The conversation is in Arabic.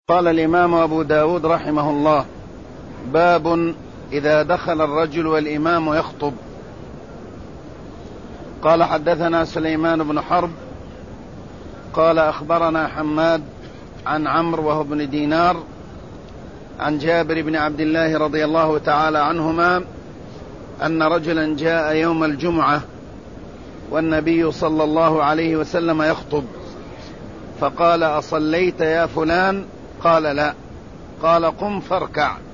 قال الإمام أبو داود رحمه الله: باب إذا دخل الرجل والإمام يخطب. قال: حدثنا سليمان بن حرب قال: أخبرنا حماد عن عمرو وهو بن دينار عن جابر بن عبد الله رضي الله تعالى عنهما أن رجلا جاء يوم الجمعة والنبي صلى الله عليه وسلم يخطب، فقال: أصليت يا فلان؟ قال: لا. قال: قم فاركع.